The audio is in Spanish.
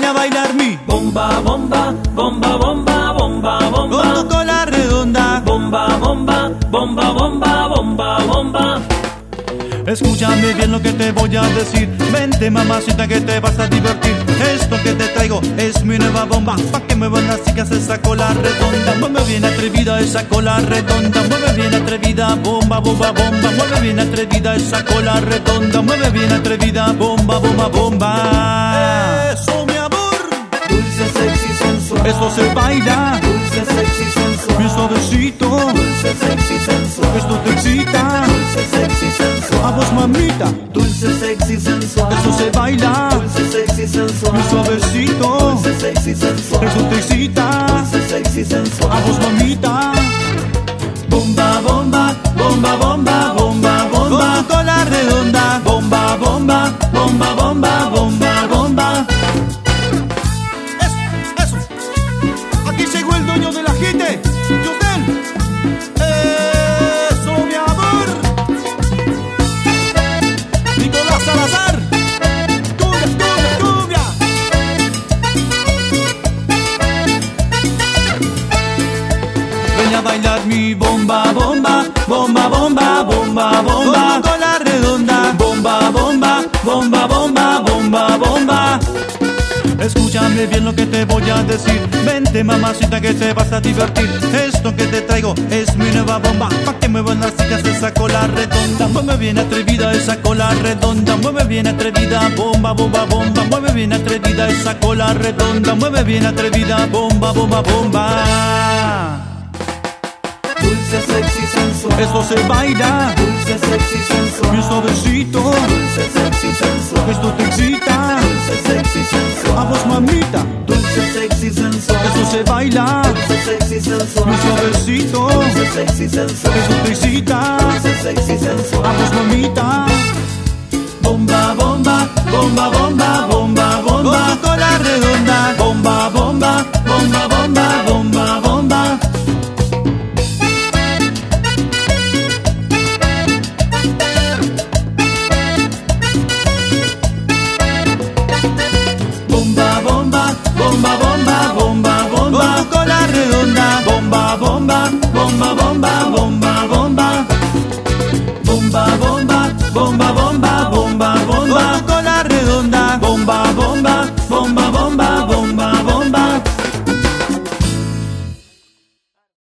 a bailar mi bomba, bomba, bomba, bomba, bomba, bomba. Con tu cola redonda. Bomba, bomba, bomba, bomba, bomba, bomba. Escúchame bien lo que te voy a decir. Vente mamacita que te vas a divertir. Esto que te traigo es mi nueva bomba. Pa' que muevan las chicas esa cola redonda. Mueve bien atrevida esa cola redonda. Mueve bien atrevida, bomba, bomba, bomba. Mueve bien atrevida esa cola redonda. Mueve bien atrevida, bomba, bomba, bomba. Eso mi amor. Dulce, sexy, sensual. Esto se baila. Dulce, sexy, sensual. Mi suavecito. Dulce, sexy, sensual. Esto te excita. Dulce, sexy, sensual. A vos mamita. Dulce, sexy, sensual. Esto se baila. Dulce, sexy, sensual. Mi suavecito. Dulce, sexy, sensual. Esto te excita. Dulce, sexy, sensual. A vos mamita. Bomba, bomba, bomba, bomba, bomba, bomba. Con tu cola redonda. Bomba, bomba, bomba, bomba, bomba, bomba. Eso. Aquí llegó el dueño del ajite. Yudel. Eso, mi amor. Nicolás Salazar. Cumbia. Ven a bailar mi bomba, bomba, bomba, bomba, bomba, bomba. Con tu cola redonda. Bomba, bomba, bomba, bomba, bomba, bomba. Escúchame bien lo que te voy a decir. Vente mamacita que te vas a divertir. Esto que te traigo es mi nueva bomba. Pa' que muevan las chicas esa cola redonda. Mueve bien atrevida esa cola redonda. Mueve bien atrevida, bomba, bomba, bomba. Mueve bien atrevida esa cola redonda. Mueve bien atrevida, bomba, bomba, bomba. Dulce, sexy, sensual. Esto se baila. Dulce, sexy, sensual. Mi suavecito. Dulce, sexy, sensual. Esto te excita. Dulce, sexy, sensual. A vos mamita. Dulce, sexy, sensual. Esto se baila. Dulce, sexy, sensual. Mi suavecito. Dulce, sexy, sensual. Esto te excita. Dulce, sexy, sensual. A vos mamita. Bomba, bomba, bomba, bomba, bomba, bomba. Con tu cola redonda. Bomba, bomba,